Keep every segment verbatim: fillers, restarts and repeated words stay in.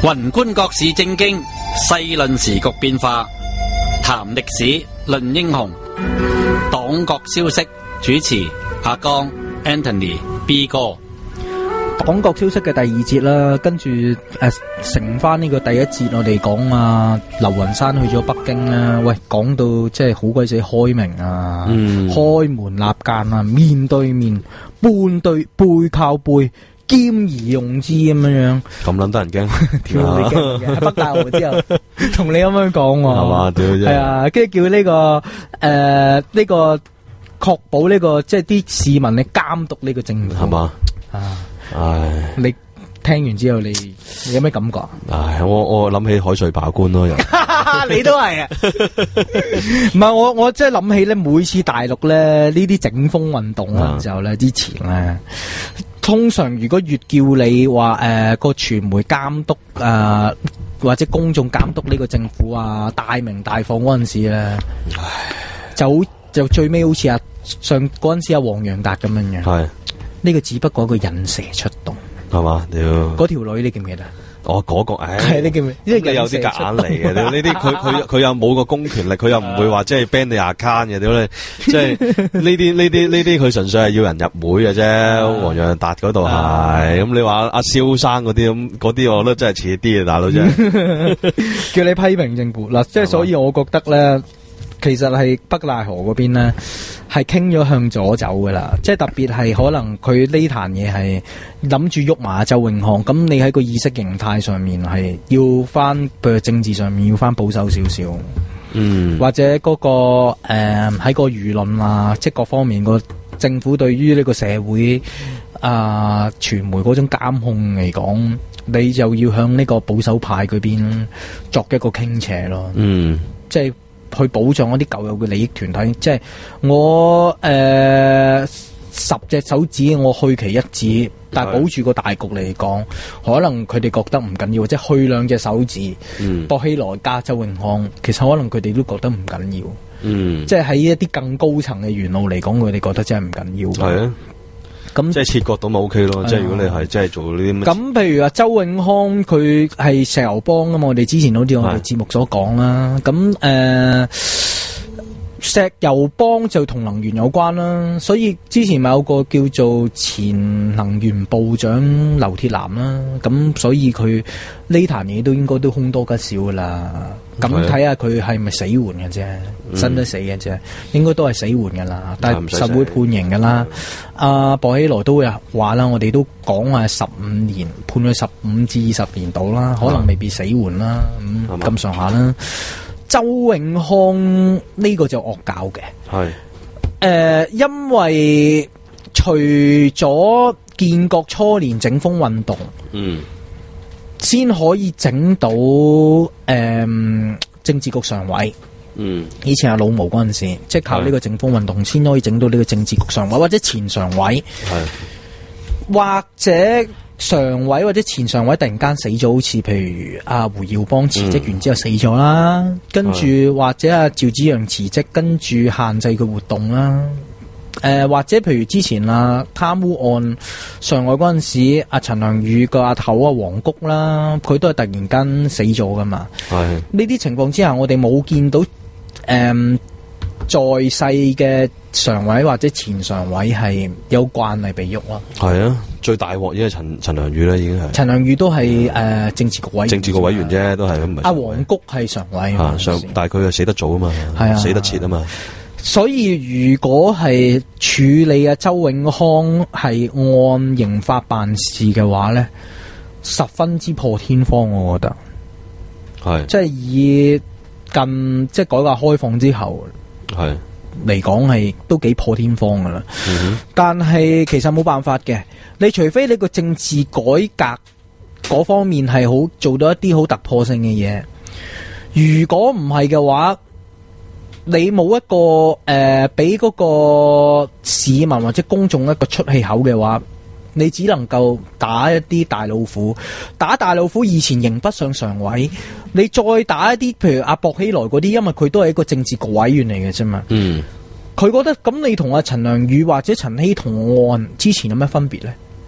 宏觀國事政經，細論時局變化，談歷史，論英雄。黨國消息，主持阿江 Anthony B 哥。 黨國消息嘅第二節啦，跟住誒承翻呢個第一節，我哋講啊，劉雲山去咗北京啦。喂，講到即係好鬼死開明啊，嗯、開門立間啊，面對面，背對背靠背，兼而用之咁樣樣。 咁撚得人驚， 屌你驚嘅！喺北大河之後，同你咁樣講喎， 係嘛？屌啫！ 係啊，跟住叫呢、這個誒呢、呃這個確保呢、這個即係啲市民嚟監督呢個政府， 係嘛？ 啊！ 唉， 你聽完之後你，你有咩感覺？ 唉，我我諗起海瑞罷官咯，又你都係啊？唔係我我即係諗起咧，每次大陸咧呢啲整風運動嘅時候咧，之前咧，通常如果越叫你話誒個傳媒監督誒、呃、或者公眾監督呢個政府啊，大鳴大放嗰陣時咧，唉，就好就最尾好似阿上嗰陣時阿黃洋達咁樣樣。係。呢個只不過一個引蛇出洞，係嘛？屌，嗰條女你記唔記得？ 哦，嗰、那個，唉， 係你記唔記得？因為你有啲夾硬嚟嘅，呢啲佢佢佢又冇個公權力，佢又唔會話即係 ban 你 account 嘅，屌你，即係呢啲呢啲呢啲，佢純粹係要人入會嘅啫。黃洋達嗰度係，咁你話阿蕭生嗰啲咁，嗰啲我覺得真係似啲啊，大佬真係。 叫你批評政府嗱，即係所以我覺得咧。其實係北大河嗰邊咧，係傾咗向左走噶啦，即係特別係可能佢呢壇嘢係諗住喐埋周永康，咁你喺個意識形態上面係要翻，譬如政治上面要翻保守少少，嗯，或者嗰、嗰個誒喺、呃、個輿論啊，即係各方面個政府對於呢個社會啊傳、呃、媒嗰種監控嚟講，你就要向呢個保守派嗰邊作一個傾斜咯，嗯，即係。去保障一啲舊有嘅利益團體，即係我誒、呃、十隻手指我去其一指，但係保住個大局嚟講，可能佢哋覺得唔緊要，即係去兩隻手指，嗯、薄熙來加周永康，其實可能佢哋都覺得唔緊要，嗯、即係喺一啲更高層嘅元老嚟講，佢哋覺得真係唔緊要。係啊。咁即係切割到咪 OK 咯，即係如果你係即係做呢啲咁，譬如話周永康佢係石油幫啊嘛，我哋之前好似我哋節目所講啦。咁誒、呃，石油幫就同能源有關啦，所以之前咪有個叫做前能源部長劉鐵男啦。咁所以佢呢壇嘢都應該都凶多吉少噶啦。咁睇下佢係咪死緩嘅啫，生得死嘅啫，應該都係死緩噶啦，但係實會判刑噶啦。阿薄熙來都會話啦，我哋都講話十五年，判佢十五至二十年到啦，可能未必死緩啦，咁咁上下啦。周永康呢個就惡搞嘅，係誒、呃，因為除咗建國初年整風運動，嗯。先可以整到誒、嗯、政治局常委，嗯，以前係老毛嗰陣時，即係靠呢個整風運動先可以整到呢個政治局常委或者前常委，係或者常委或者前常委突然間死咗，好似譬如阿胡耀邦辭職完之後死咗啦，嗯、跟住或者阿趙紫陽辭職，跟住限制佢活動啦。誒、呃，或者譬如之前啊貪污案上海嗰陣時，阿陳良宇個阿頭啊黃谷啦，佢都係突然間死咗噶嘛。係呢啲情況之下，我哋冇見到誒、呃、在世嘅常委或者前常委係有慣例被喐咯。係啊，最大鑊已經係陳陳良宇啦，已經係。陳良宇都係誒、呃、政治局委員，政治局委員啫，都係咁。阿黃谷係常委啊，上但係佢係死得早啊嘛，係啊，死得切啊嘛。所以如果係處理啊周永康係按刑法辦事嘅話咧，十分之破天荒，我覺得係即係以近即係改革開放之後係嚟講係都幾破天荒噶啦。嗯、但係其實冇辦法嘅，你除非你個政治改革嗰方面係好做到一啲好突破性嘅嘢，如果唔係嘅話，你冇一個誒俾嗰個市民或者公眾一個出氣口嘅話，你只能夠打一啲大老虎，打大老虎以前刑不上常委，你再打一啲譬如阿薄熙來嗰啲，因為佢都係一個政治局委員嚟嘅啫嘛。嗯，佢覺得咁你同阿陳良宇或者陳希同案之前有咩分別咧？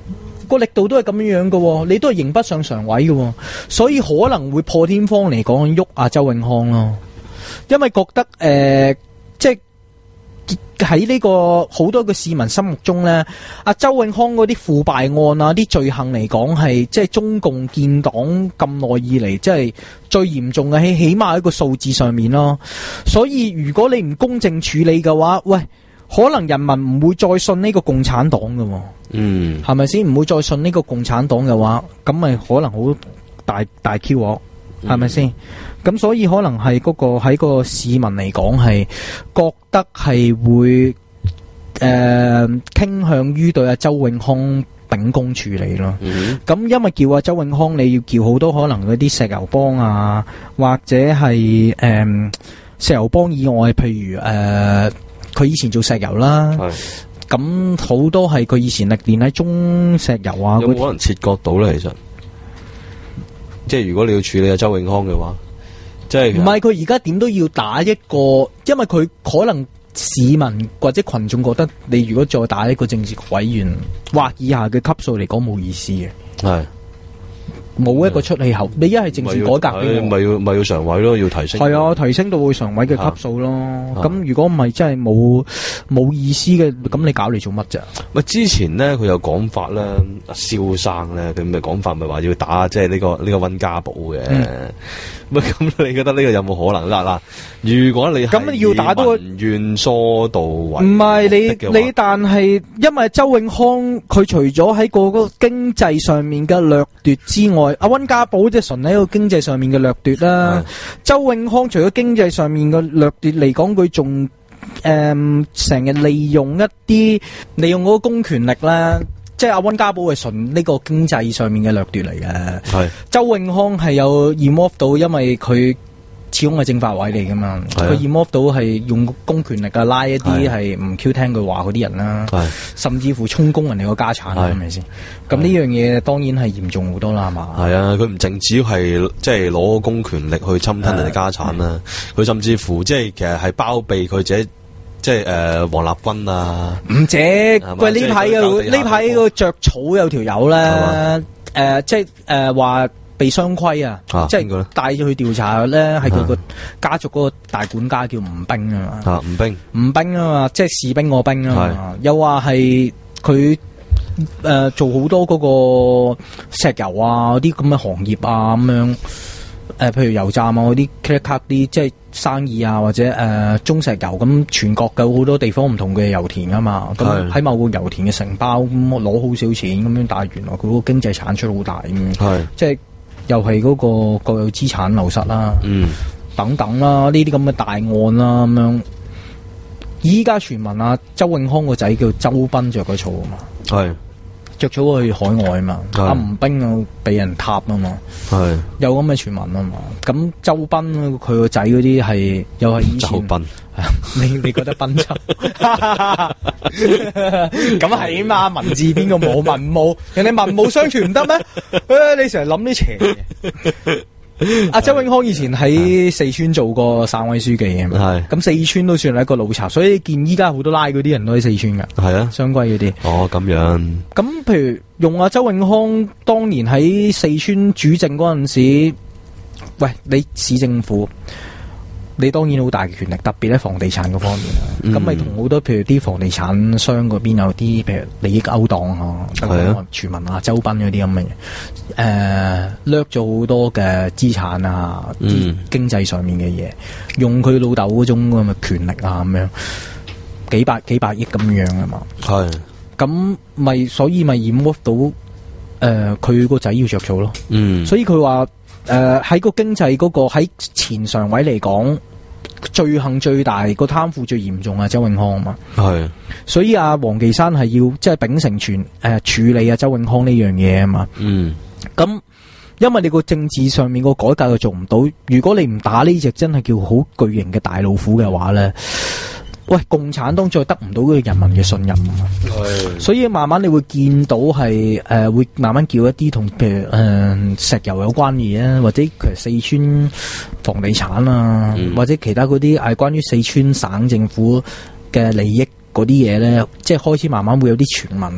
個力度都係咁樣樣嘅，你都係迎不上常委嘅，所以可能會破天荒嚟講喐阿周永康咯，因為覺得誒、呃，即係喺呢個好多嘅市民心目中咧，阿周永康嗰啲腐敗案啊，啲罪行嚟講係即係中共建黨咁耐以嚟，即係最嚴重嘅，起起碼喺個數字上面咯。所以如果你唔公正處理嘅話，喂，可能人民唔會再信呢個共產黨嘅， 嗯， 係咪先？唔會再信呢個共產黨嘅話，咁咪可能好大大 Q 喎，係咪先？咁所以可能係嗰個喺個市民嚟講係覺得係會誒傾向於對阿周永康秉公處理咯。咁、嗯、因為叫阿周永康，你要叫好多可能嗰啲石油幫啊，或者係誒、呃、石油幫以外，譬如誒佢、呃、以前做石油啦。咁好多係佢以前歷練喺中石油啊， 有冇可能切割到咧？其實，即係如果你要處理阿周永康嘅話，即係唔係佢而家點都要打一個，因為佢可能市民或者群眾覺得你如果再打一個政治局委員或以下嘅級數嚟講冇意思嘅，係。冇一個出氣口，你一係政治改革俾我， 咪要咪要常委咯，要提升。 係啊，提升到去常委嘅級數咯。咁、啊、如果唔係真係冇冇意思嘅，咁你搞嚟做乜啫？ 咪之前咧，佢有講法咧，阿蕭生咧，佢咪講法咪話要打即係呢個呢、呢個溫家寶嘅。咪咁、嗯，你覺得呢個有冇可能啦？嗱，如果你咁要打到民怨疏導為唔係你你，但係因為周永康佢除咗喺個個經濟上面嘅掠奪之外，阿溫家寶即係純喺個經濟上面嘅掠奪啦。周永康除咗經濟上面嘅掠奪嚟講，佢仲誒成日利用一啲利用嗰個公權力啦。即係阿溫家寶係純呢個經濟上面嘅掠奪嚟嘅。係周永康係有 involve 到，因為佢始終係政法委嚟噶嘛，佢 involve 到係用公權力啊拉一啲係唔 Q 聽佢話嗰啲人啦，甚至乎充公人哋個家產，係咪先？咁呢樣嘢當然係嚴重好多啦，係嘛？係啊， 佢唔淨止係即係攞公權力去侵吞人哋家產啦，佢甚至乎即係其實係包庇佢自己。即係誒，黃立軍啊，唔止喂呢排有呢排個著草有條友咧，誒即係誒話被雙規啊，即係帶咗去調查咧，係佢個家族嗰個大管家叫吳兵啊嘛， 吳兵吳兵啊嘛，即係士兵個兵啊嘛，又話係佢誒做好多嗰個石油啊嗰啲咁嘅行業啊咁樣。誒、呃，譬如油站啊，嗰啲 credit card 啲即係生意啊，或者誒、呃、中石油咁，全國嘅好多地方唔同嘅油田啊嘛，咁喺某個油田嘅承包咁攞好少錢咁樣，但係原來佢嗰個經濟產出好大咁，係即係又係嗰個國有資產流失啦，嗯，等等啦，呢啲咁嘅大案啦咁樣。依家傳聞啊，周永康個仔叫周斌着咗草啊嘛，係。着咗去海外啊嘛，阿吳兵啊俾人撻啊嘛，係有咁嘅傳聞啊嘛。咁周斌佢個仔嗰啲係又係以前，周斌，你你覺得斌州？咁係嘛，文字邊個冇文武？人哋文武相傳唔得咩？誒，你成日諗啲邪嘢。阿周永康以前喺四川做過省委書記嘅，係咁四川都算係一個老巢，所以你見依家好多拉嗰啲人都喺四川噶，係啊，雙規嗰啲。哦，咁樣。咁譬如用阿周永康當年喺四川主政嗰陣時，喂，你市政府，你當然好大嘅權力，特別喺房地產嗰方面啦。咁咪同好多譬如啲房地產商嗰邊有啲譬如利益勾當啊，係啊，傳聞啊，周斌嗰啲咁嘅嘢。誒、呃，掠咗好多嘅資產啊，嗯、經濟上面嘅嘢，用佢老豆嗰種咁嘅權力啊，咁樣幾百幾百億咁樣啊嘛，係，咁咪所以咪掩護到誒，佢個仔要着草咯，嗯，所以佢話誒喺個經濟嗰、嗰個喺前常委嚟講，罪行最大個貪腐最嚴重啊，周永康啊嘛，係，所以阿王岐山係要即係秉承全誒、呃、處理啊周永康呢樣嘢啊嘛，嗯。咁，因為你個政治上面個改革又做唔到，如果你唔打呢隻真係叫好巨型嘅大老虎嘅話咧，喂，共產黨再得唔到嗰個人民嘅信任啊，係，所以慢慢你會見到係誒、呃、會慢慢叫一啲同譬如誒、呃、石油有關嘅嘢，或者其實四川房地產啊，嗯、或者其他嗰啲係關於四川省政府嘅利益嗰啲嘢咧，即係開始慢慢會有啲傳聞。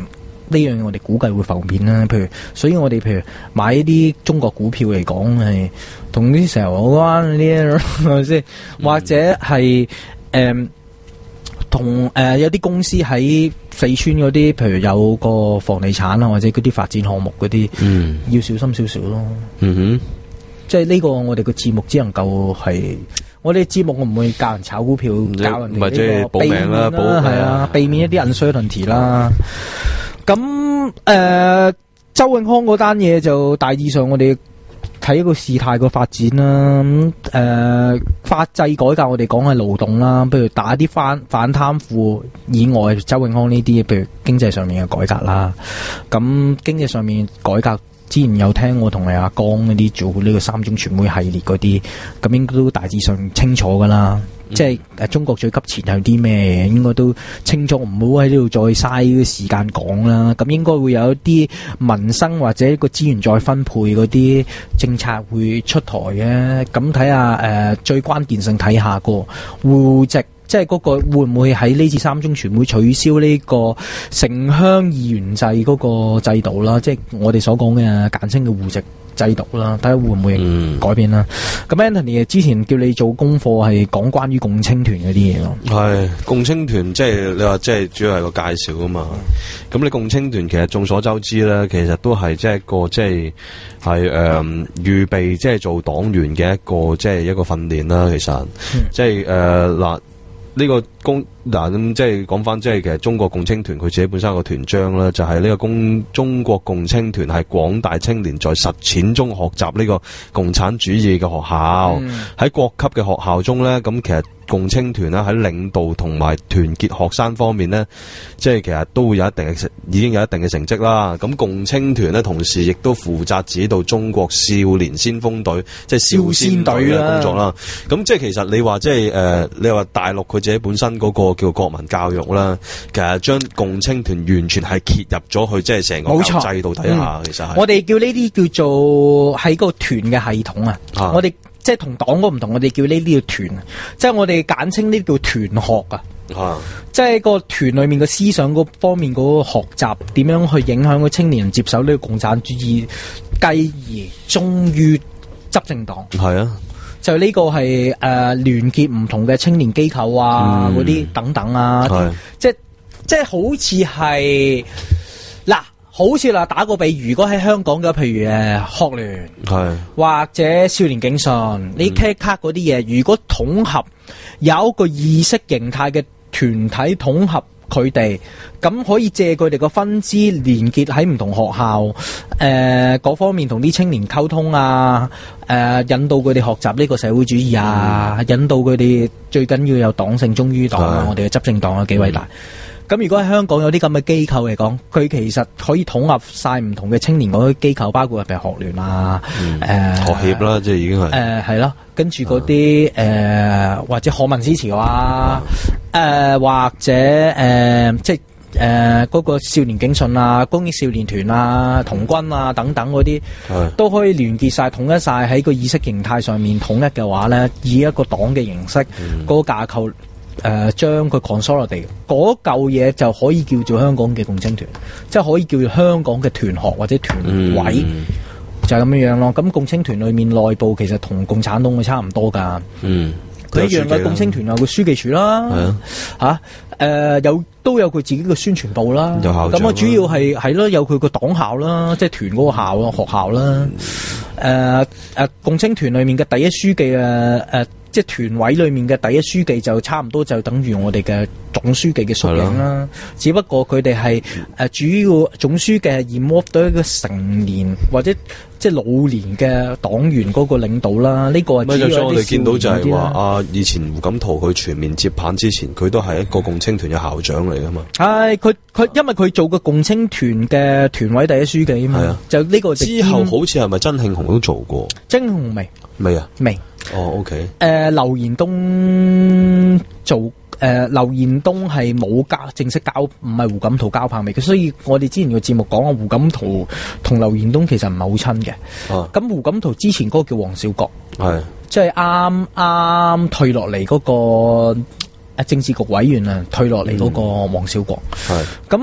呢樣嘢我哋估計會浮面啦。譬如，所以我哋譬如買呢啲中國股票嚟講係同啲石油有關嗰啲，係咪先？或者係誒同誒有啲公司喺四川嗰啲，譬如有個房地產啊，或者嗰啲發展項目嗰啲，嗯，要小心少少咯。 嗯哼， 即係呢個我哋個節目只能夠係。我哋節目我唔會教人炒股票，教人哋呢個避免啦，係啊，避免一啲 uncertainty 啦。咁誒、呃，周永康嗰單嘢就大致上我哋睇個事態個發展啦。咁、呃、誒，法制改革我哋講係勞動啦，譬如打啲反反貪腐以外，周永康呢啲，譬如經濟上面嘅改革啦。咁經濟上面改革。之前有聽我同你阿江嗰啲做呢個三中全會系列嗰啲，咁應該都大致上清楚噶啦。嗯、即係誒中國最急前有啲咩嘢，應該都清楚，唔好喺呢度再嘥啲時間講啦。咁應該會有一啲民生或者個資源再分配嗰啲政策會出台嘅。咁睇下誒最關鍵性睇下個戶籍。即係嗰個會唔會喺呢次三中全會取消呢個城鄉議員制嗰個制度啦？即係我哋所講嘅簡稱嘅戶籍制度啦，睇下會唔會改變啦？咁、嗯、Anthony 之前叫你做功課係講關於共青團嗰啲嘢咯。係共青團，即係你話即係主要係個介紹啊嘛。咁你共青團其實眾所周知啦，其實都係即係一個即係係誒預備即係做黨員嘅一個即係一個訓練啦。其實、嗯、即係誒嗱。呢個公嗱咁即係講翻，即係其實中國共青團佢自己本身有個團章啦，就係、是、呢個共中國共青團係廣大青年在實踐中學習呢個共產主義嘅學校，喺、嗯、各級嘅學校中咧，咁其實共青團咧喺領導同埋團結學生方面咧，即係其實都會有一定嘅已經有一定嘅成績啦。咁共青團咧同時亦都負責指導中國少年先鋒隊，即係少先隊嘅工作啦。咁即係其實你話即係誒，你話大陸佢自己本身嗰個叫國民教育啦，其實將共青團完全係揭入咗去即係成個教育制度底下。其實係我哋叫呢啲叫做喺個團嘅系統啊。啊我哋即係同黨嗰唔同，我哋叫呢啲叫團，即係我哋簡稱呢啲叫團學啊。啊即係個團裏面嘅思想嗰方面嗰個學習，點樣去影響個青年人接受呢個共產主義，繼而終於執政黨。係啊。就呢個係誒聯結唔同嘅青年機構啊，嗰啲、嗯、等等啊，即係即係好似係嗱，好似嗱打個比喻，如果喺香港嘅，譬如誒學聯，係或者少年警訊，呢卡卡嗰啲嘢，如果統合有一個意識形態嘅團體統合。佢哋咁可以借佢哋個分支連結喺唔同學校，誒、呃、嗰方面同啲青年溝通啊，誒、呃、引導佢哋學習呢個社會主義啊，嗯、引導佢哋最緊要有黨性忠於黨啊，嗯、我哋嘅執政黨啊幾偉大。咁、嗯、如果喺香港有啲咁嘅機構嚟講，佢其實可以統合晒唔同嘅青年嗰啲機構，包括譬如學聯啊，誒、 嗯呃、學協啦，即係已經係誒係咯，跟住嗰啲誒或者學民思潮啊。誒、呃，或者誒、呃，即係誒嗰個少年警訊啊、公益少年團啊、童軍啊等等嗰啲，都可以聯結晒、統一晒喺個意識形態上面統一嘅話咧，以一個黨嘅形式，嗰、嗯、個架構誒，將佢 consolidate 嗰嚿嘢就可以叫做香港嘅共青團，即係可以叫做香港嘅團學或者團委，嗯、就係咁樣樣咯。咁共青團裏面內部其實同共產黨係差唔多噶。嗯。佢一樣嘅共青團有個書記處啦，吓誒、啊呃、有都有佢自己嘅宣傳部啦，咁啊主要係係咯有佢個黨校啦，即係團嗰個校啊學校啦，誒誒、呃呃、共青團裏面嘅第一書記啊誒。呃即係團委裏面嘅第一書記就差唔多就等於我哋嘅總書記嘅縮影啦，只不過佢哋係誒主要總書記係 involve 到一個成年或者即係老年嘅黨員嗰個領導啦。呢、這個係主要一啲少年啲啦。我哋見到就係話啊，以前胡錦濤佢全面接棒之前，佢都係一個共青團嘅校長嚟噶嘛。係佢佢因為佢做過共青團嘅團委第一書記啊嘛。係啊，就呢個之後好似係咪曾慶紅都做過？曾慶紅未未啊未。哦 ，OK。誒、呃，劉延東做誒、呃，劉延東係冇交正式交，唔係胡錦濤交棒未嘅，所以我哋之前個節目講啊，胡錦濤同劉延東其實唔係好親嘅。哦，咁胡錦濤之前嗰個叫黃少國，係即係啱啱退落嚟嗰個誒政治局委員啊，退落嚟嗰個黃少國。係咁、嗯，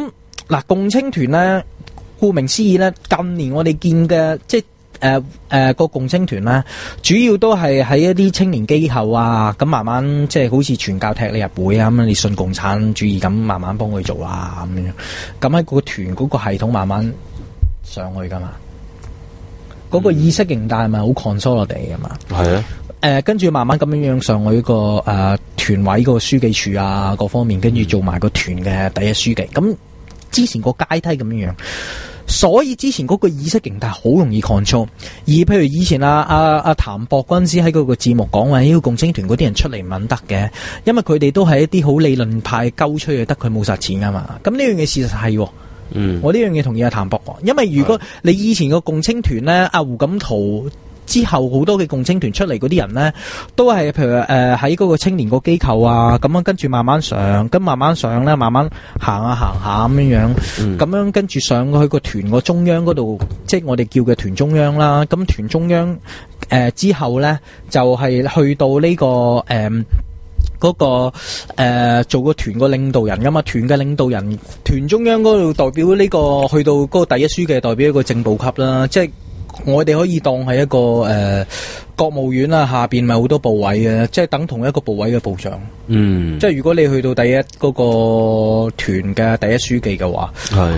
嗱，共青團咧，顧名思義咧，近年我哋見嘅即係誒誒個共青團咧，主要都係喺一啲青年機構啊，咁慢慢即係好似傳教踢你入會啊，咁你信共產主義咁，慢慢幫佢做啊咁樣，咁喺個團嗰個系統慢慢上去噶嘛，嗰、個意識形態係咪好 consolidate 噶嘛？ 係啊。 誒，跟住慢慢咁樣樣上去個誒團委個書記處啊，各方面，跟住做埋個團嘅第一書記。咁之前個階梯咁樣樣，所以之前嗰個意識形態好容易 control。而譬如以前阿阿阿譚博嗰陣時喺嗰個節目講話，呢個共青團嗰啲人出嚟唔肯得嘅，因為佢哋都係一啲好理論派鳩吹嘅，得佢冇實踐噶嘛。咁呢樣嘢事實係喎。 嗯， 我呢樣嘢同意阿譚博講，因為如果你以前個共青團咧，阿胡錦濤。之後好多嘅共青團出嚟嗰啲人咧，都係譬如誒喺嗰個青年個機構啊，咁樣跟住慢慢上，咁慢慢上咧，慢慢行下行下咁樣樣，咁、嗯、樣跟住上去個團個中央嗰度，即係我哋叫嘅團中央啦。咁團中央誒、呃、之後咧，就係、是、去到呢、這個誒。呃嗰、那個誒、呃、做個團個領導人噶嘛，團嘅領導人，團中央嗰度代表呢、這個去到嗰個第一書記，代表一個正部級啦，即係我哋可以當係一個誒、呃、國務院啦，下邊咪好多部委嘅，即係等同一個部委嘅部長。嗯，即係如果你去到第一嗰、那個團嘅第一書記嘅話，係誒、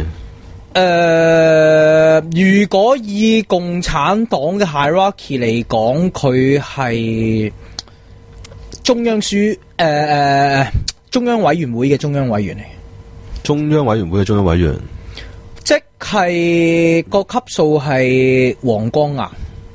呃，如果以共產黨嘅 hierarchy 嚟講，佢係中央書誒誒、呃、中央委員會嘅中央委員嚟，中央委員會嘅中央委員，即係個級數係黃光亞，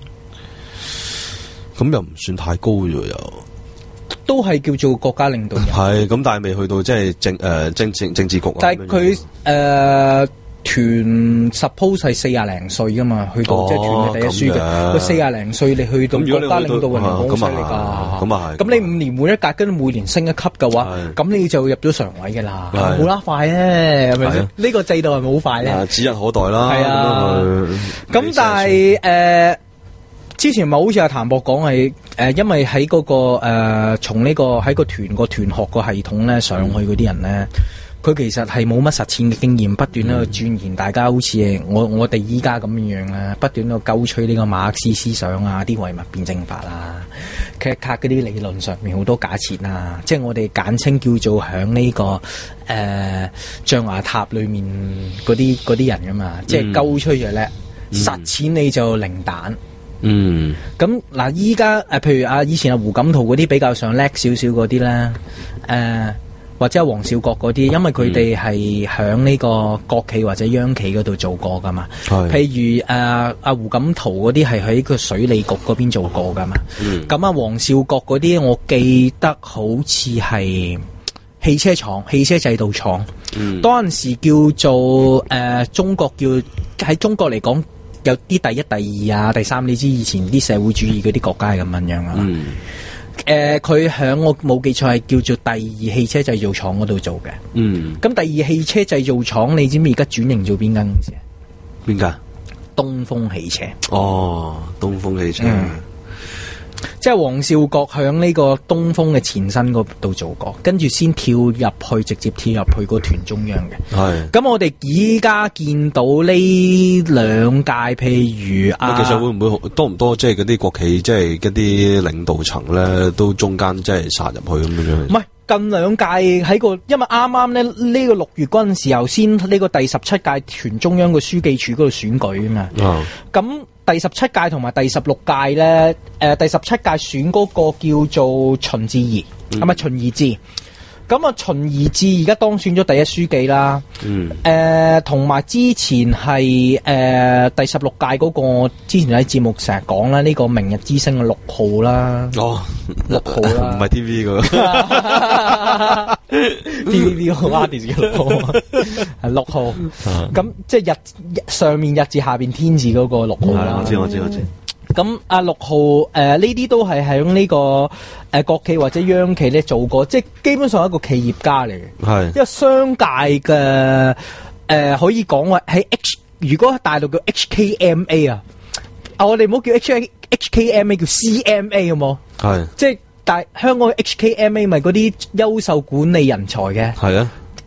咁又唔算太高啫，又都係叫做國家領導人，係咁，但係未去到即係政誒、呃、政政政治局，但係佢誒。團 suppose 係四廿零歲噶嘛，去到、哦、即係團嘅第一書記，佢四廿零歲，你去到國家領導人好犀利噶。咁啊係，咁你五年換一格，跟住每年升一級嘅話，咁你就入咗常委嘅啦，好啦，快咧，係咪先？呢個制度係咪好快咧？指日可待啦。係啊，咁但係誒、呃，之前咪好似阿譚博講係誒，因為喺嗰、那個誒，從、呃、呢、這個喺個團個團學個系統咧上去嗰啲人咧。佢其實係冇乜實踐嘅經驗，不斷喺度鑽研，大家好似我我哋依家咁樣樣啦，不斷喺度鳩吹呢個馬克思思想啊，啲唯物辯證法啊，劇卡嗰啲理論上面好多假設啊，即係我哋簡稱叫做響呢、這個誒、呃、象牙塔裏面嗰啲嗰啲人噶嘛，即係鳩吹就叻，嗯、實踐你就零蛋。嗯，咁嗱，依家誒，譬如啊，以前阿胡錦濤嗰啲比較上叻少少嗰啲咧，誒、呃。或者黃少國嗰啲，因為佢哋係響呢個國企或者央企嗰度做過噶嘛。譬如誒阿、呃、胡錦濤嗰啲係喺個水利局嗰邊做過噶嘛。咁、嗯、啊黃少國嗰啲，我記得好似係汽車廠、汽車製造廠。嗯，當陣時叫做誒、呃、中國叫喺中國嚟講有啲第一、第二啊、第三。你知以前啲社會主義嗰啲國家係咁樣樣啊。嗯。誒、呃，佢響我冇記錯係叫做第二汽車製造廠嗰度做嘅。嗯，咁第二汽車製造廠，你知唔知而家轉型做邊間公司啊？邊間？東風汽車。哦，東風汽車。嗯，即係黃少國響呢個東風嘅前身嗰度做過，跟住先跳入去，直接跳入去個團中央嘅。係。咁我哋而家見到呢兩屆，譬如啊，其實會唔會多唔多？即係嗰啲國企，即係一啲領導層咧，都中間即係殺入去咁樣。唔係近兩屆喺個，因為啱啱咧呢個六月嗰陣時候，先呢個第十七屆團中央嘅書記處嗰度選舉啊嘛。哦。咁。第十七屆同埋第十六屆咧，誒、呃，第十七屆選嗰個叫做秦志怡，係咪秦怡智？咁啊，秦怡智而家當選咗第一書記啦。嗯。誒、呃，同埋之前係誒、呃、第十六屆嗰個，之前喺節目成日講啦，呢、這個明日之星嘅六號啦。哦，六號啦，唔係 T V 個。T V B 個阿迪嘅六號，係六號。咁、嗯、即係日上面日字下邊天字嗰個六號啦。我知我知我知。咁啊六號誒呢啲都係喺呢個誒、呃、國企或者央企咧做過，即係基本上係一個企業家嚟嘅。係，因為商界嘅誒、呃、可以講話喺 H， 如果大陸叫 H K M A 啊，啊我哋唔好叫 H H K M A， 叫 C M A 好冇？係，即係但係香港 H K M A 咪嗰啲優秀管理人才嘅。係啊。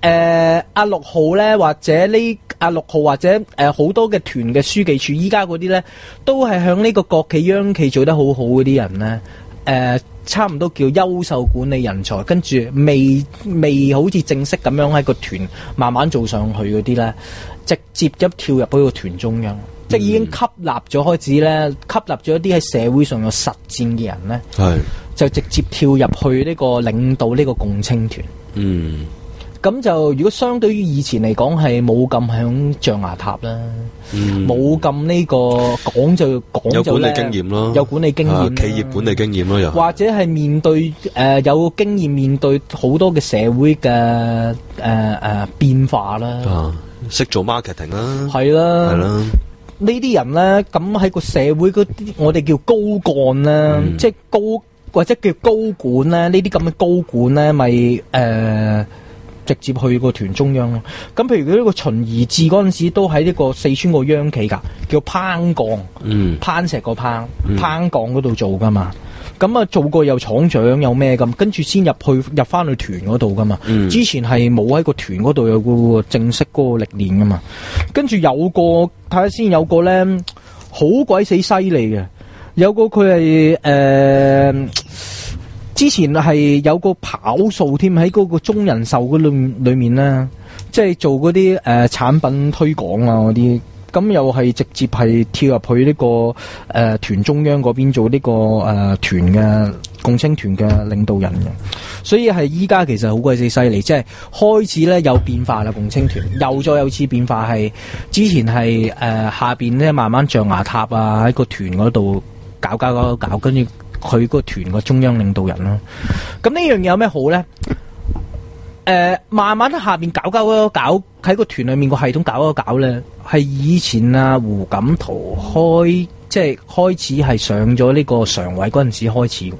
誒阿六號咧，或者呢阿六號或者誒好、呃、多嘅團嘅書記處，依家嗰啲咧都係向呢個國企央企做得好好嗰啲人咧，誒、呃、差唔多叫優秀管理人才，跟住未未好似正式咁樣喺個團慢慢做上去嗰啲咧，直接一跳入嗰個團中央。即係已經吸納咗，開始咧吸納咗一啲喺社會上有實戰嘅人咧， 係就直接跳入去呢個領導呢個共青團。 嗯， 咁就如果相對於以前嚟講，係冇咁響象牙塔啦，冇咁呢個講就講就有管理經驗咯， 有管理經驗、啊， 企業管理經驗咯，又或者係面對誒、呃、有經驗面對好多嘅社會嘅誒誒變化啦， 啊，識做 marketing 啦， 係啦， 係啦。 呢啲人咧，咁喺個社會嗰啲，我哋叫高幹啦，嗯、即係高或者叫高管咧，呢啲咁嘅高管咧，咪誒、呃、直接去個團中央咯。咁譬如佢呢個秦怡志嗰陣時，都喺呢個四川個央企㗎，叫攀鋼， 嗯， 攀石個攀，攀鋼嗰度做㗎嘛。咁啊，做過又廠長有咩咁，跟住先入去入翻去團嗰度噶嘛。嗯、之前係冇喺個團嗰度有個正式嗰個歷練噶嘛。跟住有個睇下先，有個咧好鬼死犀利嘅，有個佢係誒之前係有個跑數添，喺嗰個中人壽嗰裏裏面咧，即係做嗰啲誒產品推廣啊嗰啲。咁又係直接係跳入去呢、這個誒、呃、團中央嗰邊做呢、這個誒、呃、團嘅共青團嘅領導人嘅，所以係依家其實好鬼死犀利，即係開始咧有變化啦，共青團又再有次變化係之前係誒、呃、下邊咧慢慢象牙塔啊喺個團嗰度搞搞搞搞，跟住佢個團個中央領導人咯。咁呢樣嘢有咩好咧？誒、呃，慢慢喺下邊搞搞搞搞喺個團裏面個系統搞搞搞咧，係以前啊胡錦濤開即係開始係上咗呢個常委嗰陣時開始，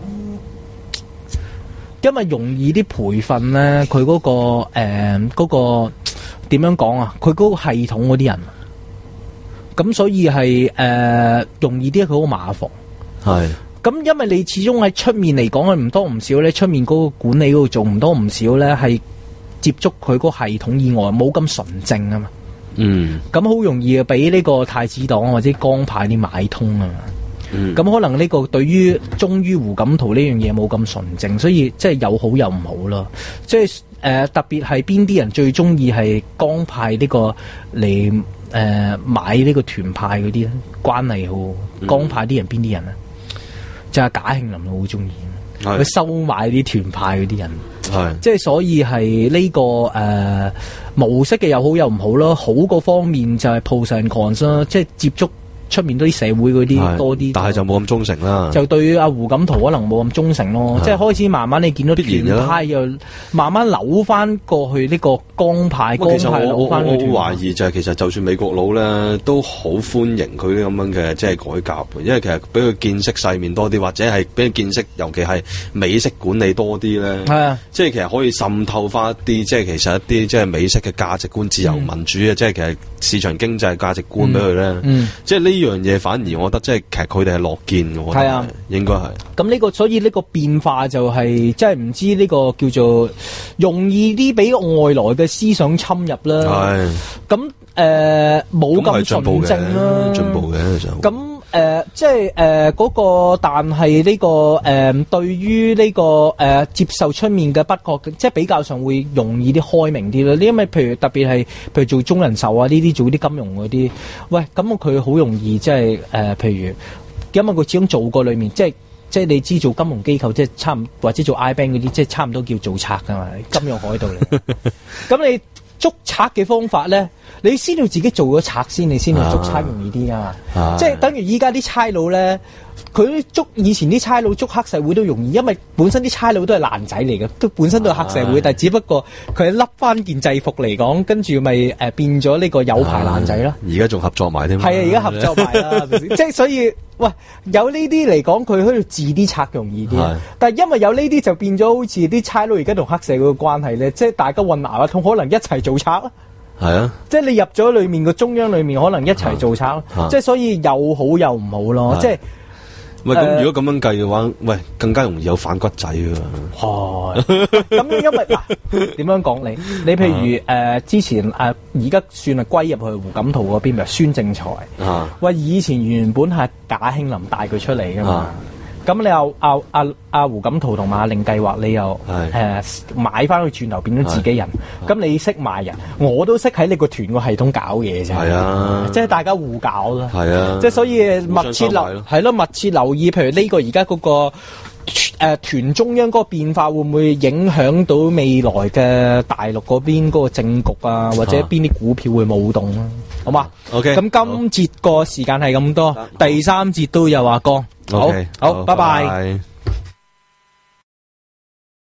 因為容易啲培訓咧，佢嗰、嗰個誒嗰、呃嗰個點樣講啊？佢嗰個系統嗰啲人，咁所以係誒、呃、容易啲，佢好麻煩係。咁因為你始終喺出面嚟講，佢唔多唔少咧，出面嗰個管理嗰度做唔多唔少咧，係接觸佢嗰個系統以外，冇咁純正啊嘛。嗯。咁好容易啊，俾呢個太子黨或者江派啲買通啊嘛。嗯。咁可能呢個對於忠於胡錦濤呢樣嘢冇咁純正，所以即係有好有唔好咯。即係誒、呃、特別係邊啲人最中意係江派呢個嚟誒、呃、買呢個團派嗰啲咧，關係好。江派啲人邊啲人啊？就係賈慶林好中意，佢收買啲團派嗰啲人，係即係所以係呢、這個誒、呃、模式嘅有好有唔好咯。好個方面就係 pros and cons啦，即係接觸出面多啲社會嗰啲多啲，但係就冇咁忠誠啦。就對阿胡錦濤可能冇咁忠誠咯，即係開始慢慢你見到團派又慢慢扭翻過去呢個江派，江派扭翻去。我懷疑就係其實就算美國佬咧都好歡迎佢啲咁樣嘅即係改革，因為其實俾佢見識世面多啲，或者係俾佢見識，尤其係美式管理多啲咧。係啊，即係其實可以滲透翻一啲，即係其實一啲即係美式嘅價值觀、自由民主啊，即係其實市場經濟價值觀俾佢咧。嗯，即係呢樣嘢反而我覺得即係其實佢哋係樂見嘅，我覺得係啊，應該係。咁呢個所以呢個變化就係即係唔知呢個叫做容易啲俾外來嘅思想侵入啦。係。咁誒冇咁純正啦，進步嘅就。咁誒即係誒嗰個，但係呢個誒對於呢個誒接受出面嘅不確，即係比較上會容易啲開明啲啦。因為譬如特別係譬如做中人壽啊呢啲做啲金融嗰啲，喂咁佢好容易即係誒譬如，因為佢始終做過裏面，即係即係你知做金融機構即係差唔或者做 I bank 嗰啲，即係差唔多叫做賊噶嘛，金融海盜嚟。咁你捉賊嘅方法咧，你先要自己做咗賊先，你先去捉賊容易啲噶嘛。啊、即係等於依家啲差佬咧，佢捉以前啲差佬捉黑社會都容易，因為本身啲差佬都係爛仔嚟嘅，都本身都係黑社會，啊、但係只不過佢係笠翻件制服嚟講，跟住咪誒變咗呢個有牌爛仔啦。而家仲合作埋添。係啊，而家合作埋啦，即係所以喂有呢啲嚟講，佢可以治啲賊容易啲。是但係因為有呢啲就變咗好似啲差佬而家同黑社會嘅關係咧，即係大家混淆一通，可能一齊做賊啦。係啊，即係你入咗裏面個中央裏面，可能一齊做賊，即係所以有好有唔好咯。即係喂，咁如果咁樣計嘅話，喂，更加容易有反骨仔㗎。 係咁，因為嗱點樣講你？你譬如誒、呃、之前誒而家算係歸入去胡錦濤嗰邊，咪孫政才啊？ 喂，以前原本係賈慶林帶佢出嚟㗎嘛。 啊咁你又阿阿阿胡錦濤同埋阿令計劃，你又誒、呃、買翻去轉頭變咗自己人，咁你識賣人，我都識喺你個團個系統搞嘢啫。 係啊， 即係大家互搞啦。 係啊， 即係所以密切留係咯，密切留意，譬如呢個而家嗰個誒團中央嗰個變化，會唔會影響到未來嘅大陸嗰邊嗰個政局啊，或者邊啲股票會冇動啊？好嘛 ？OK， 咁今節個時間係咁多，第三節都有阿江。好， okay, 好， 好， 拜拜。 拜拜。